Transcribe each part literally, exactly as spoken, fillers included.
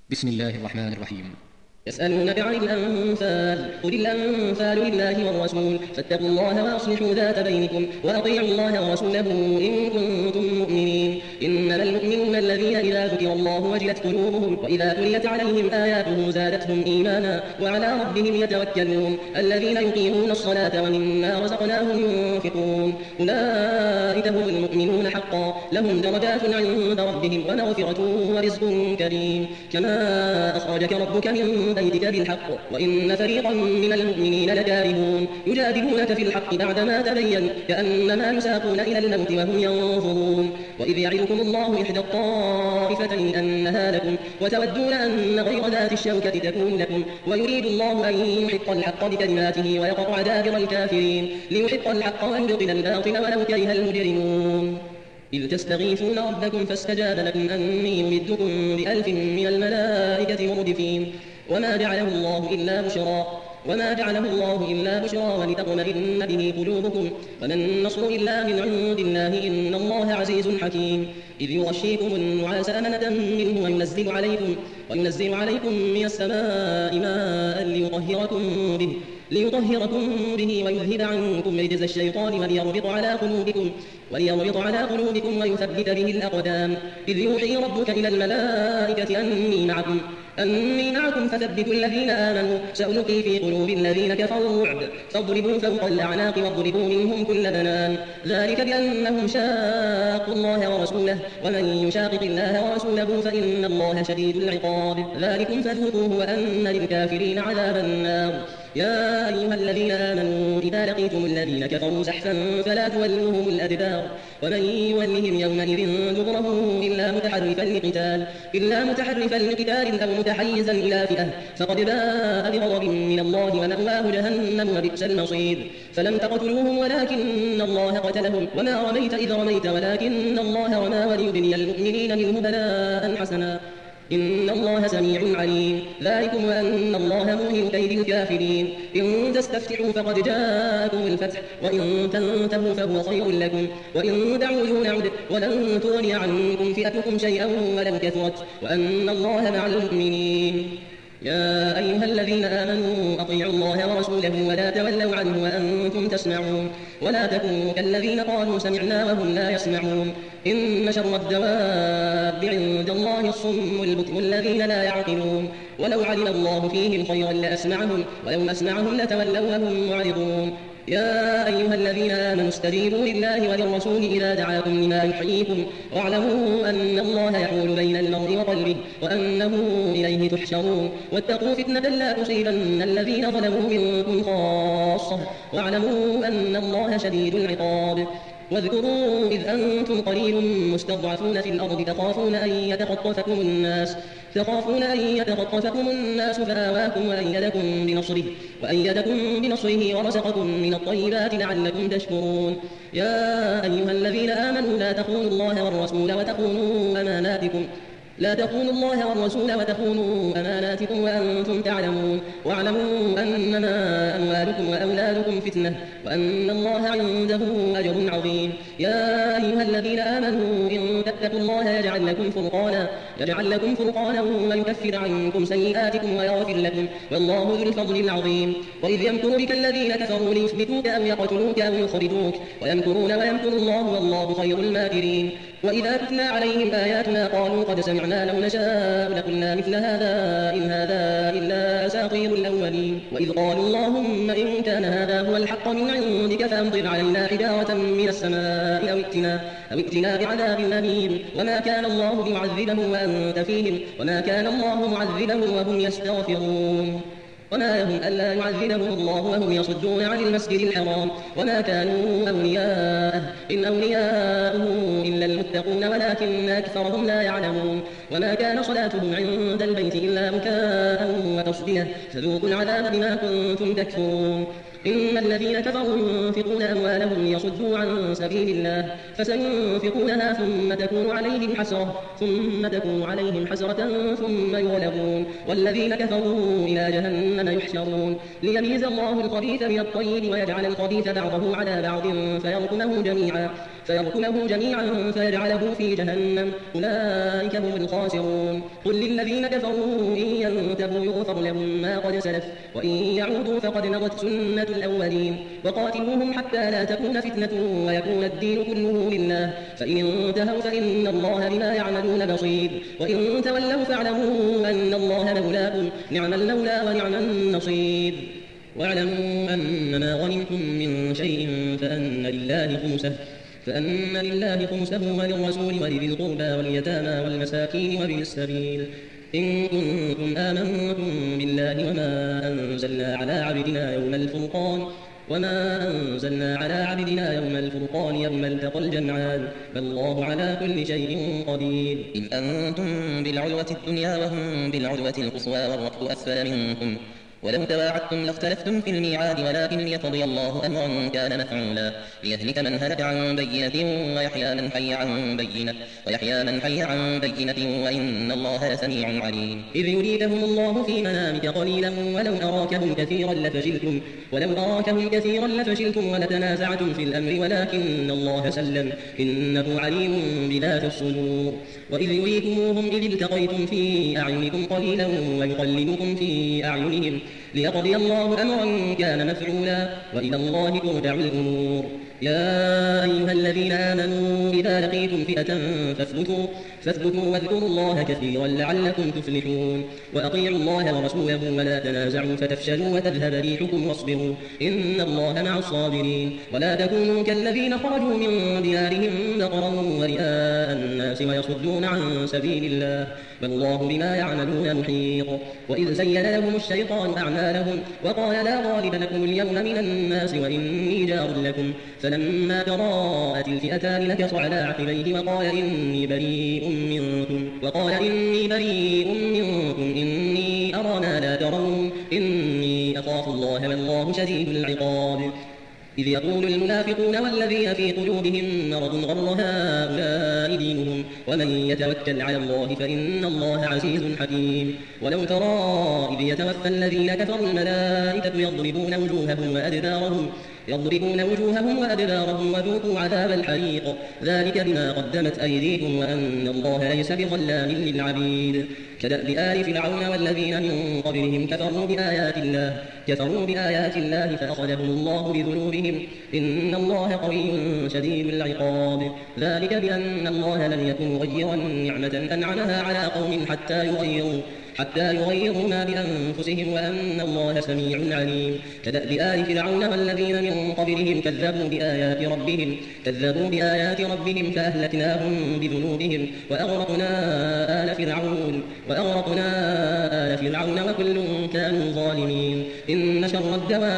بسم الله الرحمن الرحيم. يسألونك عن الأنفال قل الأنفال لله والرسول فاتقوا الله وأصلحوا ذات بينكم وأطيعوا الله ورسوله إن كنتم مؤمنين. إنما المؤمنون الذين إذا ذكر الله وجلت قلوبهم وإذا تليت عليهم آياته زادتهم إيمانا وعلى ربهم يتوكلون. الذين يقيمون الصلاة ومما رزقناهم ينفقون أولئك هم المؤمنون حقا لهم درجات عند ربهم ومغفرة ورزق كريم. كما أخرجك ربك من بيتك بالحق وإن فريقا من المؤمنين لكارهون يجادلونك في الحق بعدما تبين كأنما يساقون إلى الموت وهم ينظرون. وإذ يعدكم الله إحدى الطائفتين أنها لكم وتودون أن غير ذات الشوكة تكون لكم ويريد الله أن يحق الحق بكلماته ويقطع دابر الكافرين ليحق الحق ويبطل الباطل ولو كره المجرمون. إذ تستغيثون ربكم فاستجاب لكم أني ممدكم بألف من الملائكة مردفين. وما جعله الله إلا بشرى وما جعله الله إلا بشرى ولتطمئن به قلوبكم وما النصر إلا من عند الله إن الله عزيز حكيم. إذ يغشيكم النعاس أمنة منه وينزل عليكم وينزل عليكم من السماء ماء ليطهركم به ليطهركم به ويذهب عنكم رجز الشيطان وليربط على قلوبكم وليربط على قلوبكم ويثبت به الأقدام. إذ يوحي ربك إلى الملائكة أني معكم أني معكم فثبتوا الذين آمنوا سألقي في قلوب الذين كفروا الرعب فاضربوا فوق الأعناق واضربوا منهم كل بنان. ذلك بأنهم شاقوا الله ورسوله ومن يشاقق الله ورسوله فإن الله شديد العقاب. ذلكم فذوقوه وأن للكافرين عذاب النار. يا أيها الذين آمنوا إذا لقيتم الذين كفروا زحفا فلا تولوهم الأدبار ومن يولهم يومئذ دبره إلا متحرفا لقتال إلا متحرفا لقتال أو متحيزا إلى فئة فقد باء بغضب من الله ومأواه جهنم وبئس المصير. فلم تقتلوهم ولكن الله قتلهم وما رميت إذ رميت ولكن الله رمى وليبني المؤمنين منه بلاء حسنا إن الله سميع عليم. ذلكم وأن الله موهن كيد الكافرين. إن تستفتحوا فقد جاءكم الفتح وإن تنتهوا فهو خير لكم وإن تعودوا نعد ولن تغني عنكم فئتكم شيئا ولو كثرت وأن الله مع المؤمنين. يا أيها الذين آمنوا أطيعوا الله ورسوله ولا تولوا عنه وأنتم تسمعون ولا تكونوا كالذين قالوا سمعنا وهم لا يسمعون. إن شر الدواب عند الله الصم البكم الذين لا يعقلون. ولو علم الله فيهم خيرا لأسمعهم ولو أسمعهم لتولوا وهم معرضون. يا أيها الذين آمنوا استجيبوا لله وللرسول إذا دعاكم لما يحييكم واعلموا أن الله يحول بين المرء وقلبه وأنه إليه تحشرون. واتقوا فتنة لا تصيبن الذين ظلموا منكم خاصة واعلموا أن الله شديد العقاب. واذكروا إذ أنتم قليل مستضعفون في الأرض تخافون أن يتخطفكم الناس تخافون أن يتخطفكم الناس فآواكم وأيدكم بنصره وأيدكم بنصره ورزقكم من الطيبات لعلكم تشكرون. يا أيها الذين آمنوا لا تخونوا الله والرسول وتخونوا أماناتكم لا تخونوا الله والرسول وتخونوا أماناتكم وأنتم تعلمون واعلموا أنما أموالكم وأولادكم فتنة وأن الله عنده أجر عظيم. يا أيها الذين آمنوا إن تتقوا الله يجعل لكم فرقانا يجعل لكم فرقانا ويكفر عنكم سيئاتكم ويغفر لكم والله ذو الفضل العظيم. وإذ يمكر بك الذين كفروا ليثبتوك أو يقتلوك أو يخرجوك ويمكرون ويمكر الله والله خير الماكرين. وإذا تتلى عليهم آياتنا قالوا قد سمعنا لو نشاء لقلنا مثل هذا إن هذا إلا أساطير الأولين. وإذ قالوا اللهم إن كان هذا هو الحق من عندك فأمطر علينا حجارة من السماء أو ائتنا أو ائتنا بعذاب أليم. وما كان الله ليعذبهم وأنت فيهم وما كان الله معذبهم وهم يستغفرون. وما لهم ألا يعذبهم الله وهم يصدون عن المسجد الحرام وما كانوا أولياءه إن أولياءه إلا المتقون ولكن أكثرهم لا يعلمون. وما كان صلاتهم عند البيت إلا بكاء وتصدية فذوقوا العذاب بما كنتم تكفرون. إن الذين كفروا ينفقون أموالهم ليصدوا عن سبيل الله فسينفقونها ثم تكون عليهم حسرة ثم تكون عليهم حسرة ثم يغلبون والذين كفروا إلى جهنم يحشرون. ليميز الله الخبيث من الطيب ويجعل الخبيث بعضه على بعض فيركمه جميعا فيركمه جميعا فيجعله في جهنم أولئك هم الخاسرون قل للذين كفروا إن ينتهوا يغفر لهم ما قد سلف وإن يعودوا فقد مضت سنة الأولين وقاتلوهم حتى لا تكون فتنة ويكون الدين كله لله فإن انتهوا فإن الله بما يعملون بصير وإن تولوا فاعلموا أن الله مولاكم نعم المولى ونعم النصير واعلموا أنما غنمتم من شيء فأن لله خمسه فأن لله خمسه وللرسول ولذي القربى واليتامى والمساكين وابن السبيل إن كنتم آمنتم بالله وما أنزلنا على عبدنا يوم الفرقان وما أنزلنا على عبدنا يوم الفرقان يوم التقى الجمعان فالله على كل شيء قدير إن أنتم بالعدوة الدنيا وهم بالعدوة القصوى والركب أسفل منكم ولو تواعدتم لاختلفتم في الميعاد ولكن ليقضي الله أمرا كان مفعولا ليهلك من هلك عن بينة ويحيى من حي عن بينة ويحيى من حي عن بينة وإن الله لسميع عليم إذ يريدهم الله في منامك قليلا ولو أراكهم كثيرا لفشلتم ولو أراكهم كثيرا لفشلتم ولتنازعتم في الأمر ولكن الله سلم إنه عليم بذات الصدور وإذ يريكموهم إذ التقيتم في أعينكم قليلا ويقللكم في أعينهم ليقضي الله أمرا كان مفعولا وإلى الله ترجع الأمور يا أيها الذين آمنوا إذا لقيتم فئة فاثبتوا فاثبتوا واذكروا الله كثيرا لعلكم تفلحون وأطيعوا الله ورسوله ولا تنازعوا فتفشلوا وتذهب ريحكم واصبروا إن الله مع الصابرين ولا تكونوا كالذين خرجوا من ديارهم بطرا ورئاء الناس ويصدون عن سبيل الله والله بما يعملون محيط وإذ زين لهم الشيطان أعمالهم وقال لا غالب لكم اليوم من الناس وإني جار لكم فلما تراءت الفئتان نكص على عقبيه وقال إني بريء منكم وقال إني بريء منكم إني أرى ما لا ترون إني أخاف الله والله شديد العقاب إذ يقول المنافقون والذين في قلوبهم مرض غر هؤلاء دينهم ومن يتوكل على الله فإن الله عزيز حكيم ولو ترى إذ يتوفى الذين كفروا الملائكة يضربون وجوههم وأدبارهم يضربون وجوههم وأدبارهم وذوقوا عذاب الحريق ذلك بما قدمت أيديكم وأن الله ليس بظلام للعبيد كدأب آل فرعون والذين من قبلهم كفروا بآيات الله كفروا بآيات الله فأخذهم الله بذنوبهم إن الله قوي شديد العقاب ذلك بأن الله لم يكن مغيرا نعمة أنعمها على قوم حتى يغيروا حتى يغيروا ما بأنفسهم وأن الله سميع عليم كدأب آل فرعون والذين من قبلهم كذبوا بآيات ربهم كذبوا بآيات ربهم فأهلكناهم بذنوبهم وأغرقنا آل فرعون وأغرقنا آل فرعون وكل كانوا ظالمين إن شر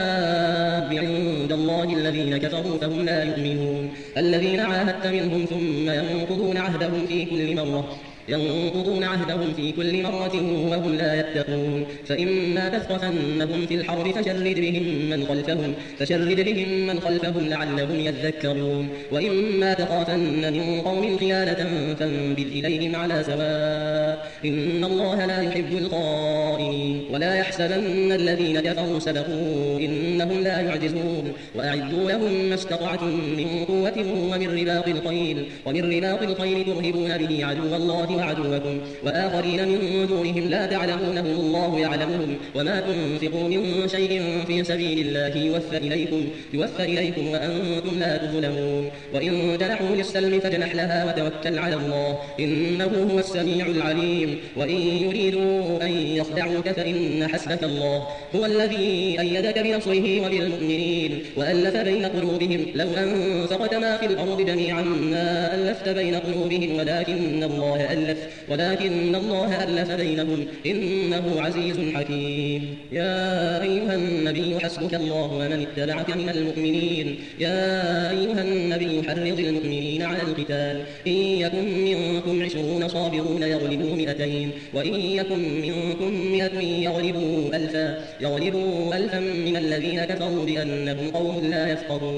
الدواب عند الله الذين كفروا فهم لا يؤمنون الذين عاهدت منهم ثم ينقضون عهدهم في كل مرة ينقضون عهدهم في كل مرة وهم لا يتقون فإما تثقفنهم في الحرب فشرد بهم من خلفهم فشرد بهم من خلفهم لعلهم يذكرون وإما تخافن من قوم خيانة فانبذ إليهم على سواء إن الله لا يحب الخائنين ولا يحسبن الذين كفروا سبقوا إنهم لا يعجزون وأعدوا لهم ما استطعتم من قوة ومن رباط الخيل ومن رباط الخيل ترهبون به عدو الله وعدوكم وآخرين من دونهم لا تعلمونهم الله يعلمهم وما تنفقوا من شيء في سبيل الله يوفى إليكم يوفى إليكم وأنتم لا تظلمون وإن جنحوا للسلم فاجنح لها وتوكل على الله إنه هو السميع العليم وإن يريدوا أن يخدعوك فإن حسبك الله هو الذي أيدك بنصره وبالمؤمنين وألف بين قلوبهم لو أنفقت ما في الأرض جميعا ما ألفت بين قلوبهم ولكن الله ألف ولكن الله ألف بينهم إنه عزيز حكيم يا أيها النبي حسبك الله ومن اتبعك من المؤمنين يا أيها النبي حرض المؤمنين على القتال إن يكن منكم عشرون صابرون يغلبوا مئتين وإن يكن منكم مئة يغلبوا ألفا يغلبوا ألفا من الذين كفروا بأنهم قوم لا يفقهون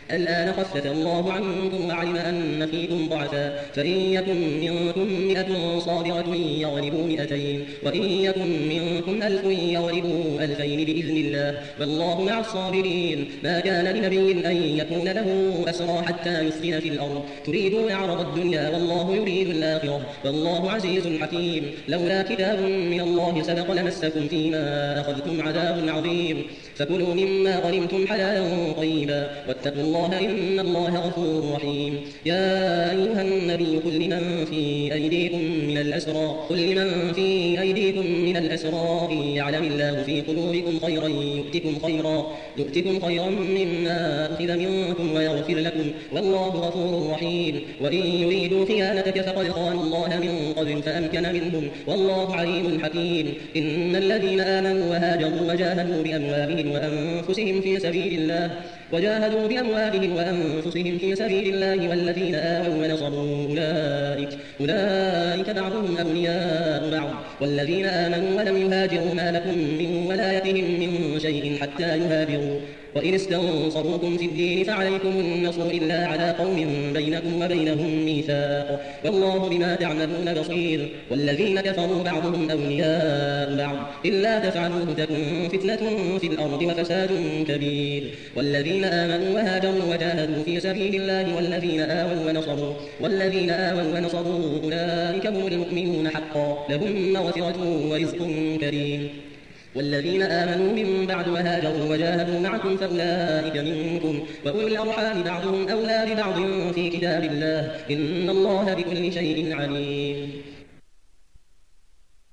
الآن خفف الله عنكم وعلم أن فيكم ضعفا فإن يكن منكم مئة صابرة يغلبوا مئتين وإن يكن منكم ألف يغلبوا ألفين بإذن الله والله مع الصابرين. ما كان لنبي أن يكون له أسرى حتى يسخن في الأرض تريدون عرض الدنيا والله يريد الآخرة والله عزيز حكيم. لولا كتاب من الله سبق لمسكم فيما أخذتم عذاب عظيم فكلوا مما غنمتم حلالا طيبا واتقوا الله إن الله غفور رحيم. يا أيها النبي قل لمن في أيديكم من الأسرى قل لمن في أيديكم من الأسرى إن يعلم الله في قلوبكم خيرا يؤتكم خيرا يؤتكم خيرا مما أخذ منكم ويغفر لكم والله غفور رحيم. وإن يريدوا خيانتك فقد خانوا الله من قبل فأمكن منهم والله عليم حكيم. إن الذين آمنوا وهاجروا وجاهدوا بأموالهم وأنفسهم في سبيل الله وجاهدوا بأموالهم وأنفسهم في سبيل الله والذين آووا ونصروا أولئك أولئك بعضهم أولياء بعض والذين آمنوا ولم يهاجروا ما لكم من ولايتهم من شيء حتى يهاجروا وإن استنصروكم في الدين فعليكم النصر إلا على قوم بينكم وبينهم ميثاق والله بما تعملون بصير. والذين كفروا بعضهم أولياء بعض إلا تفعلوه تكن فتنة في الأرض وفساد كبير. والذين آمنوا وهاجروا وجاهدوا في سبيل الله والذين آووا ونصروا والذين آووا ونصروا أولئك هم المؤمنون حقا لهم مغفرة ورزق كريم. والذين آمنوا من بعد وهاجروا وجاهدوا معكم فأولئك منكم وأولو الأرحام بعضهم أولى ببعض في كتاب الله إن الله بكل شيء عليم.